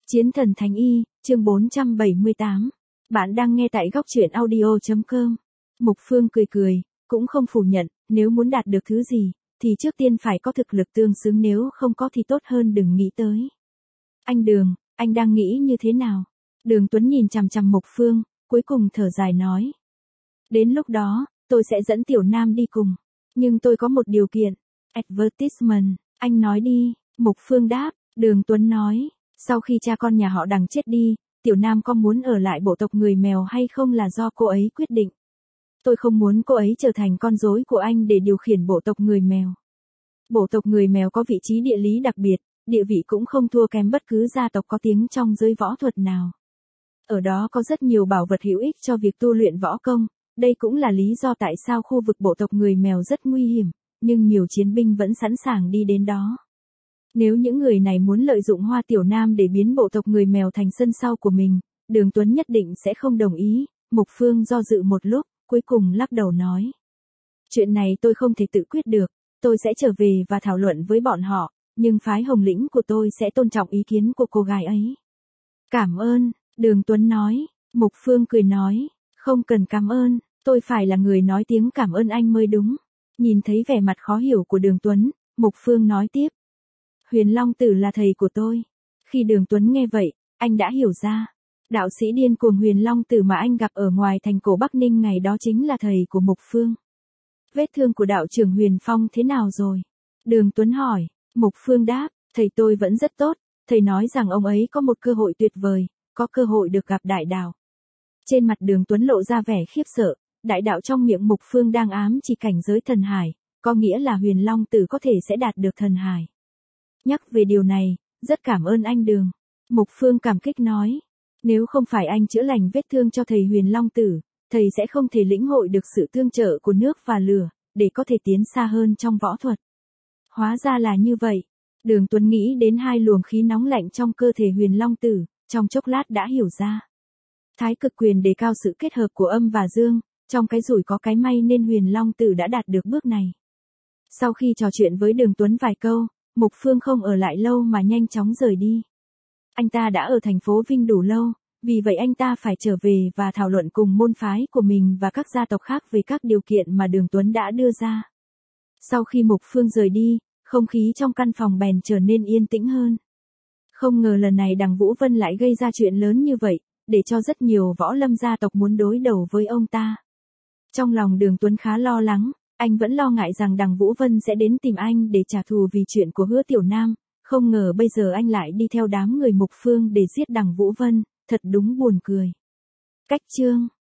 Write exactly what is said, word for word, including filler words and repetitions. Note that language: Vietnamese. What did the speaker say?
Chiến thần Thánh Y, chương bốn trăm bảy mươi tám. Bạn đang nghe tại góc truyện audio chấm com. Mục Phương cười cười, cũng không phủ nhận, nếu muốn đạt được thứ gì, thì trước tiên phải có thực lực tương xứng, nếu không có thì tốt hơn đừng nghĩ tới. Anh Đường, anh đang nghĩ như thế nào? Đường Tuấn nhìn chằm chằm Mục Phương, cuối cùng thở dài nói. Đến lúc đó, tôi sẽ dẫn Tiểu Nam đi cùng. Nhưng tôi có một điều kiện. Advertisement, anh nói đi. Mục Phương đáp. Đường Tuấn nói. Sau khi cha con nhà họ Đằng chết đi, Tiểu Nam có muốn ở lại bộ tộc người mèo hay không là do cô ấy quyết định. Tôi không muốn cô ấy trở thành con rối của anh để điều khiển bộ tộc người mèo. Bộ tộc người mèo có vị trí địa lý đặc biệt, địa vị cũng không thua kém bất cứ gia tộc có tiếng trong giới võ thuật nào. Ở đó có rất nhiều bảo vật hữu ích cho việc tu luyện võ công, đây cũng là lý do tại sao khu vực bộ tộc người mèo rất nguy hiểm, nhưng nhiều chiến binh vẫn sẵn sàng đi đến đó. Nếu những người này muốn lợi dụng Hoa Tiểu Nam để biến bộ tộc người mèo thành sân sau của mình, Đường Tuấn nhất định sẽ không đồng ý. Mục Phương do dự một lúc, cuối cùng lắc đầu nói. Chuyện này tôi không thể tự quyết được, tôi sẽ trở về và thảo luận với bọn họ, nhưng phái Hồng Lĩnh của tôi sẽ tôn trọng ý kiến của cô gái ấy. Cảm ơn, Đường Tuấn nói. Mục Phương cười nói, không cần cảm ơn, tôi phải là người nói tiếng cảm ơn anh mới đúng. Nhìn thấy vẻ mặt khó hiểu của Đường Tuấn, Mục Phương nói tiếp. Huyền Long Tử là thầy của tôi. Khi Đường Tuấn nghe vậy, anh đã hiểu ra. Đạo sĩ điên cuồng Huyền Long Tử mà anh gặp ở ngoài thành cổ Bắc Ninh ngày đó chính là thầy của Mục Phương. Vết thương của đạo trưởng Huyền Phong thế nào rồi? Đường Tuấn hỏi. Mục Phương đáp, thầy tôi vẫn rất tốt. Thầy nói rằng ông ấy có một cơ hội tuyệt vời, có cơ hội được gặp đại đạo. Trên mặt Đường Tuấn lộ ra vẻ khiếp sợ. Đại đạo trong miệng Mục Phương đang ám chỉ cảnh giới thần hải, có nghĩa là Huyền Long Tử có thể sẽ đạt được thần hải. Nhắc về điều này, rất cảm ơn anh Đường. Mục Phương cảm kích nói. Nếu không phải anh chữa lành vết thương cho thầy Huyền Long Tử, thầy sẽ không thể lĩnh hội được sự tương trợ của nước và lửa, để có thể tiến xa hơn trong võ thuật. Hóa ra là như vậy. Đường Tuấn nghĩ đến hai luồng khí nóng lạnh trong cơ thể Huyền Long Tử, trong chốc lát đã hiểu ra. Thái cực quyền đề cao sự kết hợp của âm và dương, trong cái rủi có cái may nên Huyền Long Tử đã đạt được bước này. Sau khi trò chuyện với Đường Tuấn vài câu, Mục Phương không ở lại lâu mà nhanh chóng rời đi. Anh ta đã ở thành phố Vinh đủ lâu, vì vậy anh ta phải trở về và thảo luận cùng môn phái của mình và các gia tộc khác về các điều kiện mà Đường Tuấn đã đưa ra. Sau khi Mục Phương rời đi, không khí trong căn phòng bèn trở nên yên tĩnh hơn. Không ngờ lần này Đằng Vũ Vân lại gây ra chuyện lớn như vậy, để cho rất nhiều võ lâm gia tộc muốn đối đầu với ông ta. Trong lòng Đường Tuấn khá lo lắng. Anh vẫn lo ngại rằng Đằng Vũ Vân sẽ đến tìm anh để trả thù vì chuyện của Hứa Tiểu Nam, không ngờ bây giờ anh lại đi theo đám người Mục Phương để giết Đằng Vũ Vân, thật đúng buồn cười. Cách chương